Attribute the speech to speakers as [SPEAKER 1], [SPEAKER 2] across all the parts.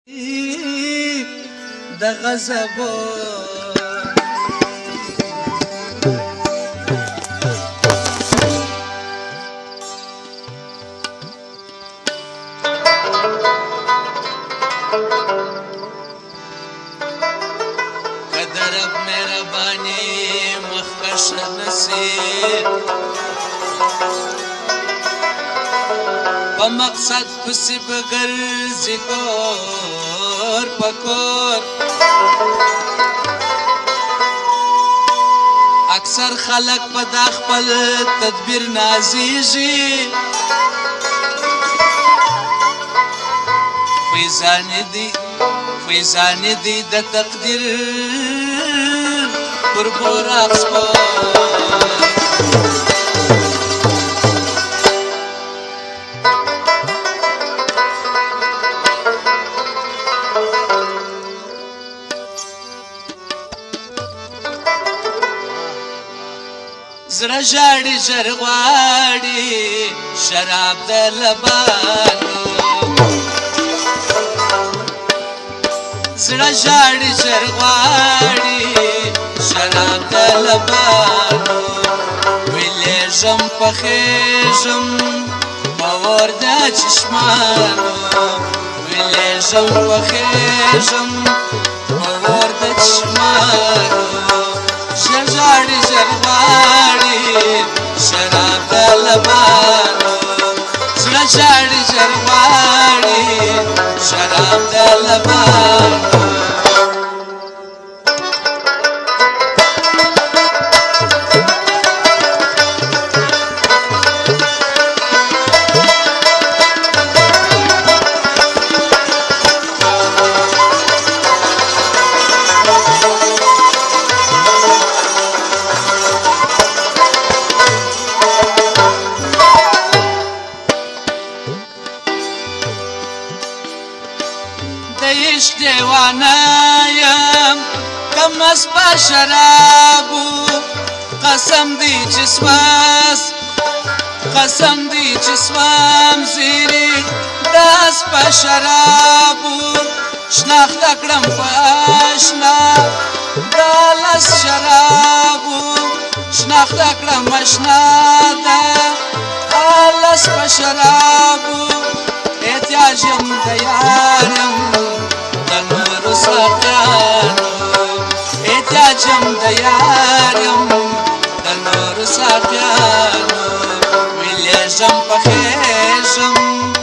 [SPEAKER 1] د غضبو قدر اب مهرباني مخکش نصیب په مقصد پسې بګرځي کور پکور اکثر خلق په دا خپل تدبیر نازیږي فیضان دی د تقدیر پر براق سپور زړه ژاړي ژر غواړي شراب د لبانو زړه ژاړي ژر غواړي شراب د لبانو ویلېږم پخېږم په اور د چشمانو ویلېږم پخېږم په اور د چشمانو ژر ژاړي ژر غواړي شراب د لبانو زړه ژاړي ژر غواړي شراب د لبانو عشق دیوانه یم کم از په شرابو قسم دی چې سوام زیری داس په شرابو شناخته کړم په اشنا د لاس شرابو شناخته کړم اشنا د لاس په شرابو احتیاج یم د یار یم د نورو ساقیانو احتیاج یم د یار یم د نورو ساقیانو ویلېږم پخېږم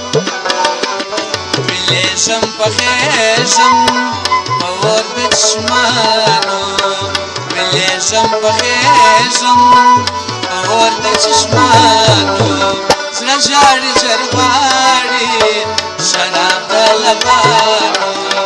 [SPEAKER 1] په اور د چشمانو ویلېږم پخېږم په اور د چشمانو زړه ژاړي ژر غواړي شراب د لبانو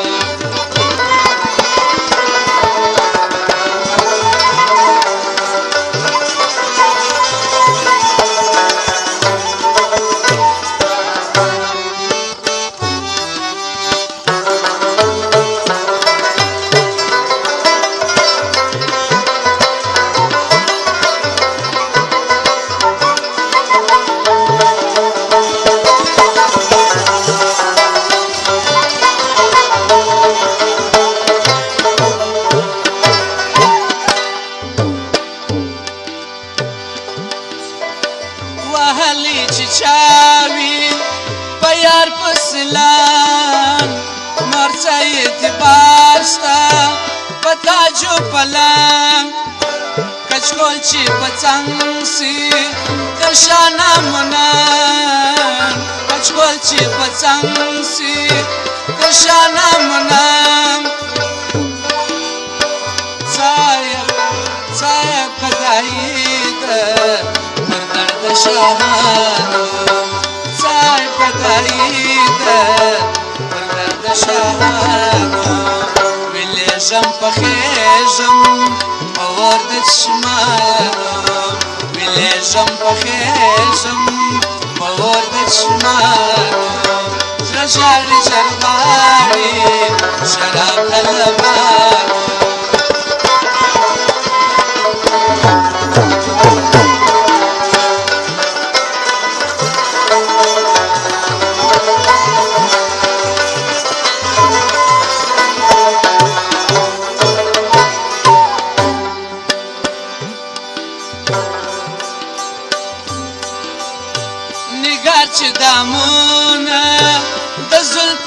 [SPEAKER 1] وهلی چې چاوي په یار پسلان مرڅه اعتبار ستا په تاجو پلان کچکول چې په څنګ سي د شانه منان کچکول چې په څنګ سي د شانه منان صاحب قدایي ده شاهانو صاحب قدایي ده پر درد شاهانو ویلېږم پخېږم په اور د چشمانو ویلېږم پخېږم په اور د چشمانو زړه ژاړي ژر غواړي شراب د لبانو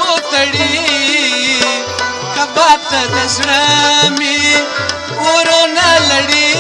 [SPEAKER 1] تړي کباب ته د زړه مې ورونه لړي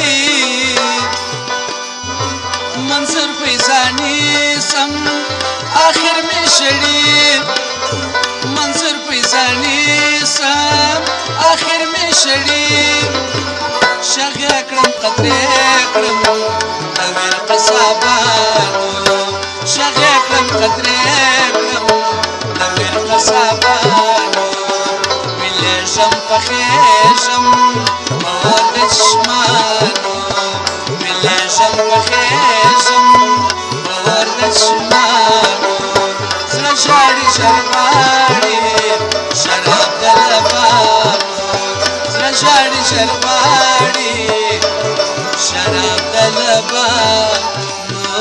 [SPEAKER 1] منظر فیضاني سم آخر مې شړي منظر فیضاني سم آخر مې شړي شغې کړم قطرې کړم د ویر قصابانو شغې کړم قطرې کړم د ویر قصابانو ویلېږم پخېږم مور د چشمانو ویلېږم پخېږم مور د چشمانو زړه ژاړي ژر غواړي شراب د لبانو زړه ژاړي ژر غواړي شراب د لبانو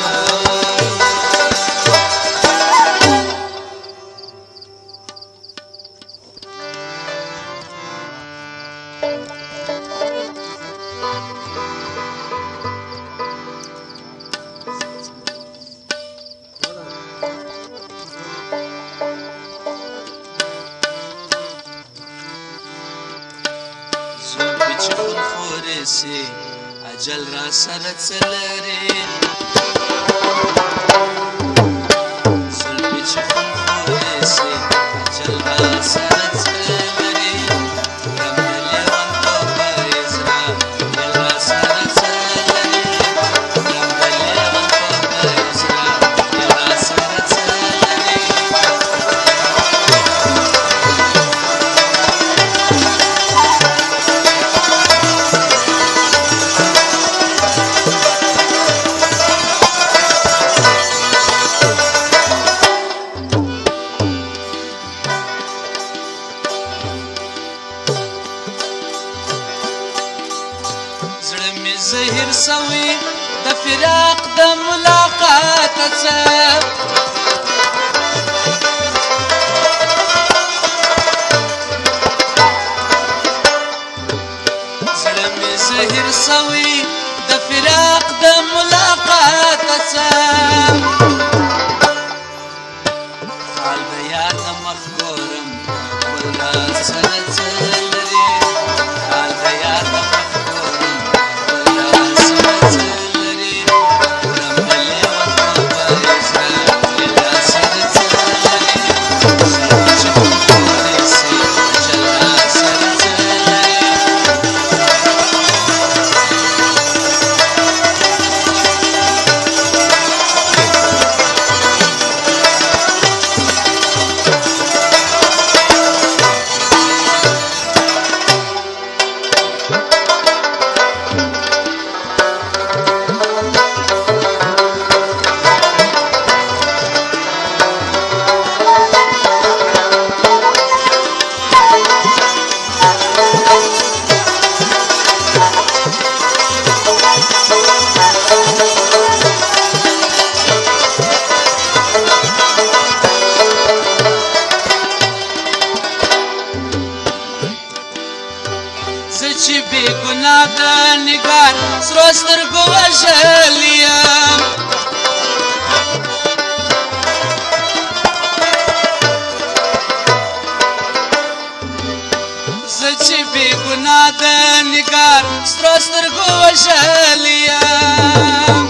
[SPEAKER 1] چې خونخورې سي اجل را سره څه لري زلفې چې خونخورې سي اجل را سره څه لري رم د لیوان په پریز را دل را سره څه لري رم د لیوان په پریز را دل را سره څه لري زهر سوي د فراق د ملاقات څه زړه مې زهر سوي د فراق د ملاقات څه حال د یاد مخ ګورم ول را سره څه لري حال د یاد مخ چې بې ګناه د نګار سرو سترګو وژلی یم زه چې بې ګناه د نګار سرو سترګو وژلی یم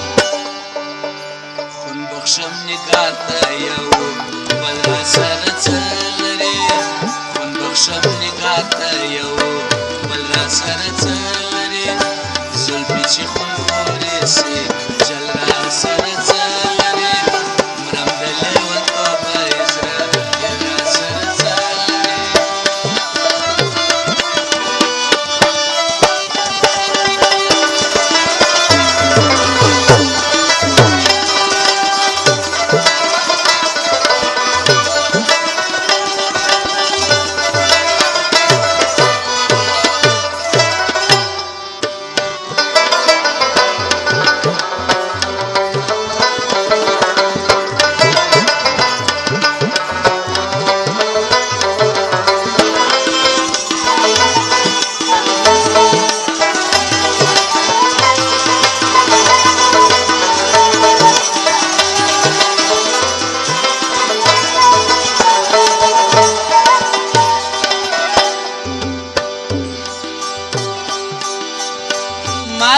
[SPEAKER 1] خون بخښم نګار ته یو بل را سره څه لري خون بخښم نګار ته یو سره څه لري زلفې چې خونخورې سي جل را سره څه لري مرم د لیوان په پایز را دل را سره څه لري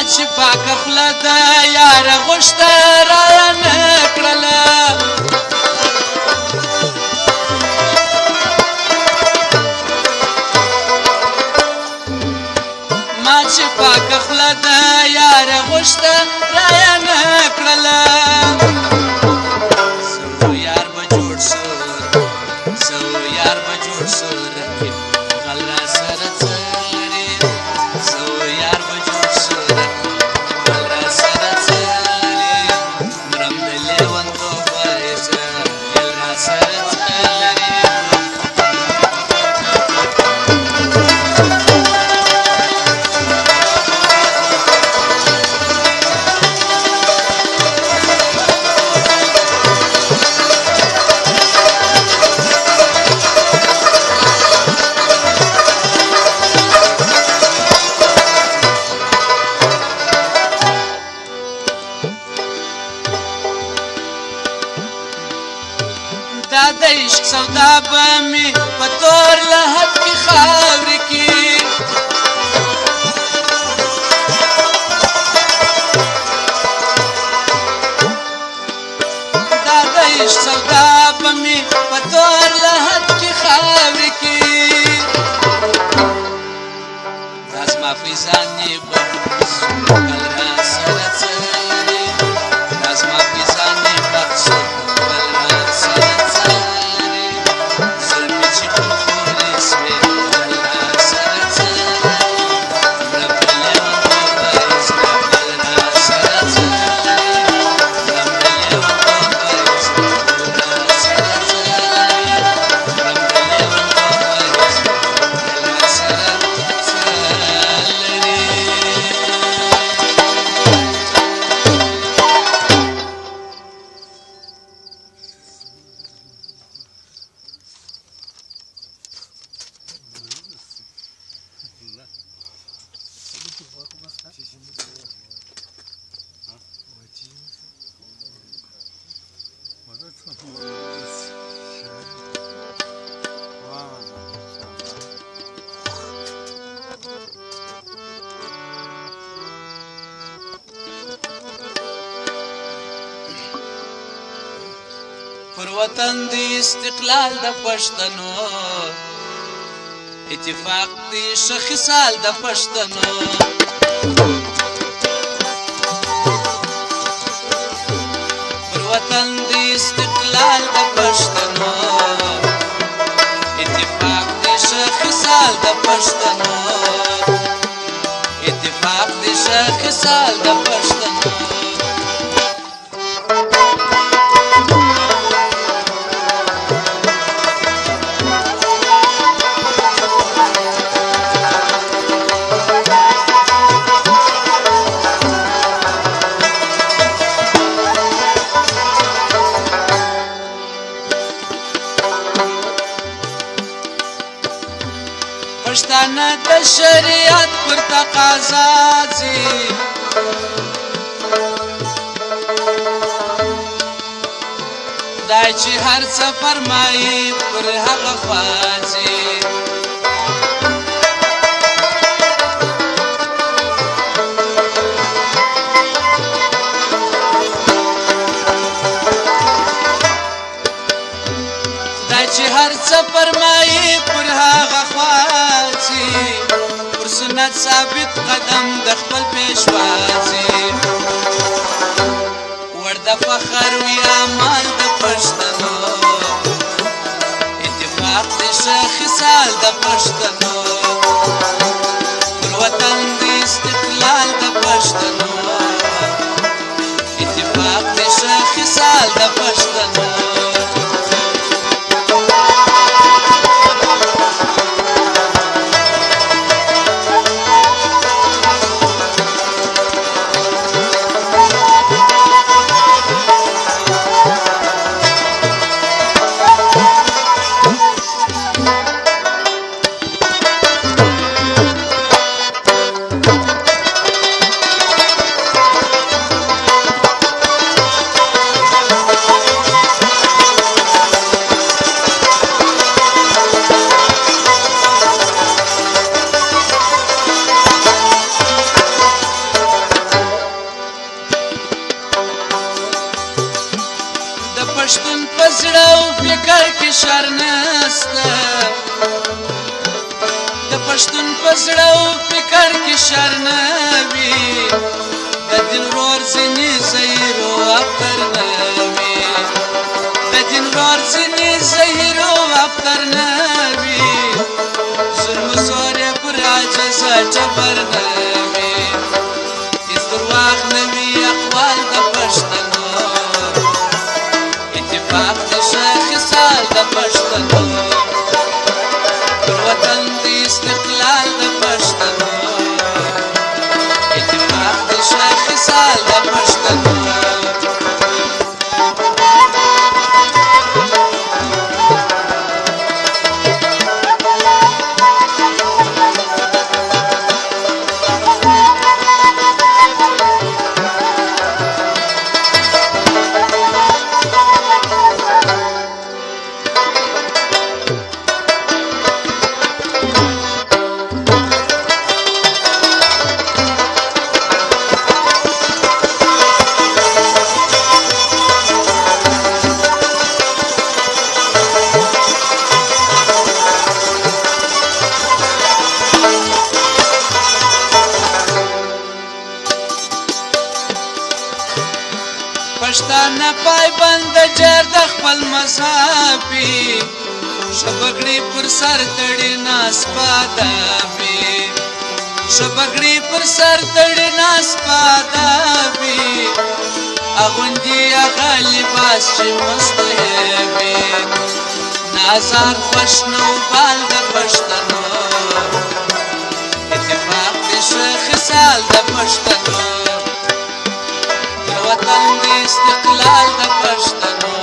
[SPEAKER 1] چې پاکه خوله د یاره غوښته رایه نه کړله ما چې پاکه خوله د یاره غوښته رایه نه کړله زه یار به جوړ سو زه یار به جوړ سو رقیب غل را سره څه لري زه یار به جوړ سو غل را سره څه لري مرم د لیونتوبه زه غل را سره څه لري دا د عشق سودا به مې په تور لحد کې خاورې کې دا د عشق سودا به مې په تور لحد کې خاورې کې دا زما فیضانې به کل را سره څه لري دا زما فیضانې به پر وطن دی استقلال د پښتنو اتفاق دی شخصال د پښتنو پر وطن دی استقلال د پښتنو اتفاق دی شخصال د پښتنو اتفاق دی شخصال د پښتنو پښتانه د شریعت پر تقاضا ځي خدای چې هر څه فرمایي پر هغه خوا ځي خدای چې هر څه فرمایي پر هغه خوا پر سنت ثابت قدم د خپل پیشوا ځي ور د فخر وي اعمال د پښتنو اتفاق د شخصال د پښتنو پر وطن د استقلال د پښتنو اتفاق د شخصال د پښتنو پزړه او فکر کې شر نه وي د دین ورور ځینې زهیر او اختر نه وي د دین ورور ځینې زهیر او اختر نه وي ظلم زور یې پر عاجزه ټبر نه وي هېڅ درواغ نه وي اقوال د پښتنو اتفاق د ښه خصال د پښتنو پر وطن د استقلال د پښتنو اتفاق د ښه خصال د پښتنو پښتانه پایبند جر د خپل مذهب وي ښه پګړۍ پر سر تړي ناسپاده وي ښه پګړۍ پر سر تړي ناسپاده وي اغوندي هغه لباس چې مستحب وي نازار خوش نو بال د پښتنو اتفاق د ښه خصال د پښتنو وطن د استقلال د پښتنو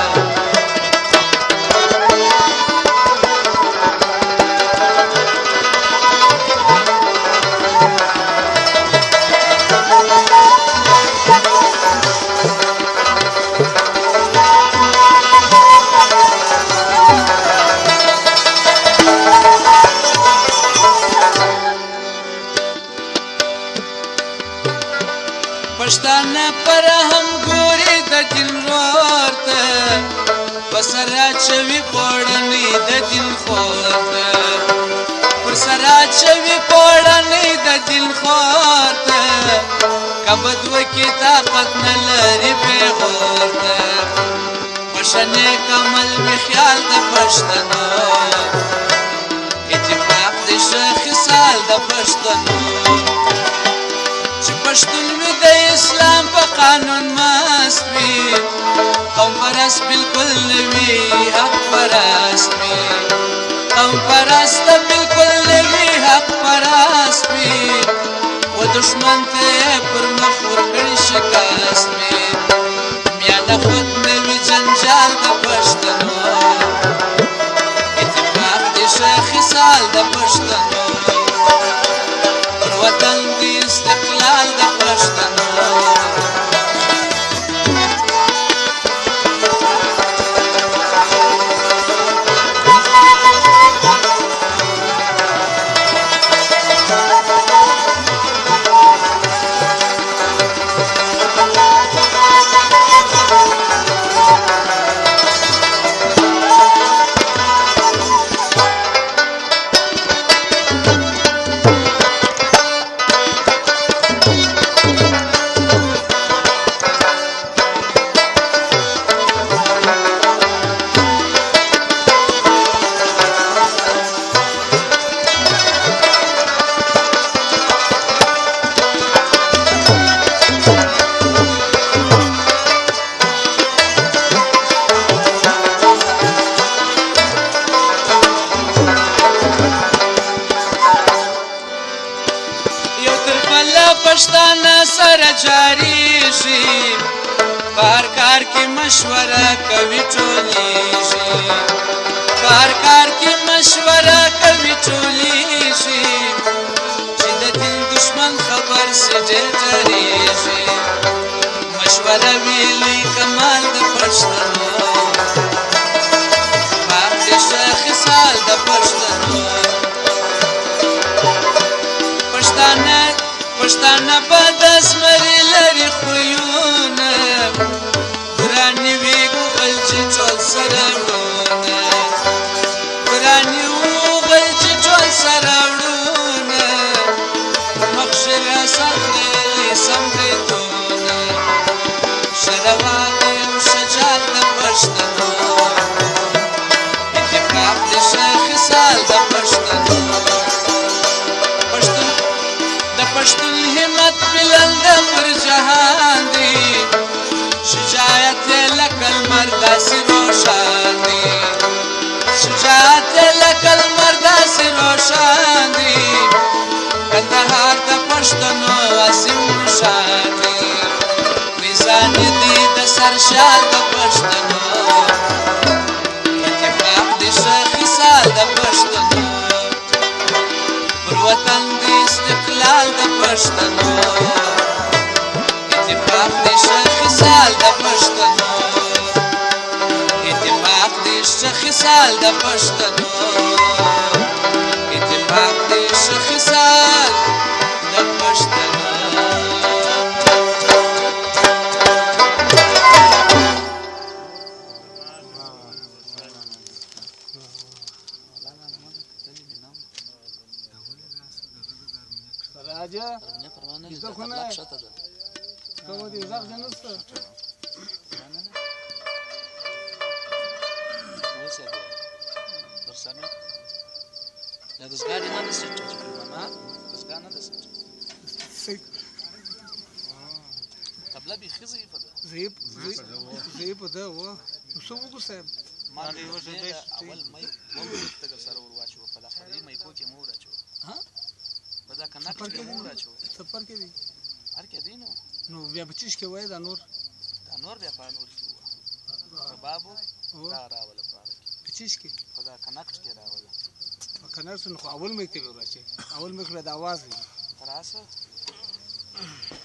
[SPEAKER 1] پښتانه پر هم ګوري د دین ورور ته په سر اچوي پوړنۍ د دین خور ته پر سر اچوي پوړنۍ د دین خور ته کبد وکي طاقت نه لري پیغور ته پښنې کمل وي خیال د پښتنو اتفاق د ښه خصال د پښتنو پښتون وي د اسلام په قانون مست وي قوم پرست بالکل نه وي حق پرست وي قوم پرست بالکل نه وي حق پرست وي و دښمن ته یې پر مخ ورکړي شکست وي میانه خود نه وي جنجال د پښتنو اتفاق د ښه خصال د پښتنو پر وطن د استقلال د پښتنو پښتانه سره جاری شي په هر کار کې مشوره کوي ټولې شي په هر کار کې مشوره کوي ټولې شي چې د دین دشمن خبر سي ډېر ډارېږي مشوره ویلي کمال د پښتنو پاک د ښه خصال د پښتنو پښتانه په د زمري لري خویونه ګراني وي ګوغل چې ټول سره وړونه ګراني وغل چې ټول سره وړونه سم دی سم بریتونه شروان یم شجاعت د پښتنو اتفاق د شیخ سال د پښتنو د پښتون همت بلند پر جهان دی شجاعت لکه لمر داسې روښان دی شجاعت لکه لمر داسې روښان دی کندهار د پښتنو عظیم نښان دی میزان دی د سرشار د پښتنو اتفاق د شیخ سال د پښتنو پر وطن د استقلال د پښتنو اتفاق د شیخ سال د پښتنو اتفاق د شیخ سال د پښتنو اتفاق د شیخ سال د پښتنو
[SPEAKER 2] راجا इथं कोण आहे कवदी जाग नसतं
[SPEAKER 1] Ja, das gar nicht anders ist, das gar nicht anders ist. طب لا بيخي ضعيفة ده
[SPEAKER 2] ضعيفة ده هو وسوقه سام
[SPEAKER 1] ما دي اول ما يقول تقدر سره ورواچو په اخري ما يكو کې مو راچو ها بدا کنه کې مو راچو
[SPEAKER 2] سفر کې دي
[SPEAKER 1] هر کې دي
[SPEAKER 2] نو بیا بچیش کې وای دا نور
[SPEAKER 1] بیا په نور کې و بابو دا راول پاره کې
[SPEAKER 2] بچیش کې
[SPEAKER 1] بدا کنه کې راول
[SPEAKER 2] کنه څنګه اول مې کې راچي اول مې کړه د आवाज
[SPEAKER 1] تراسه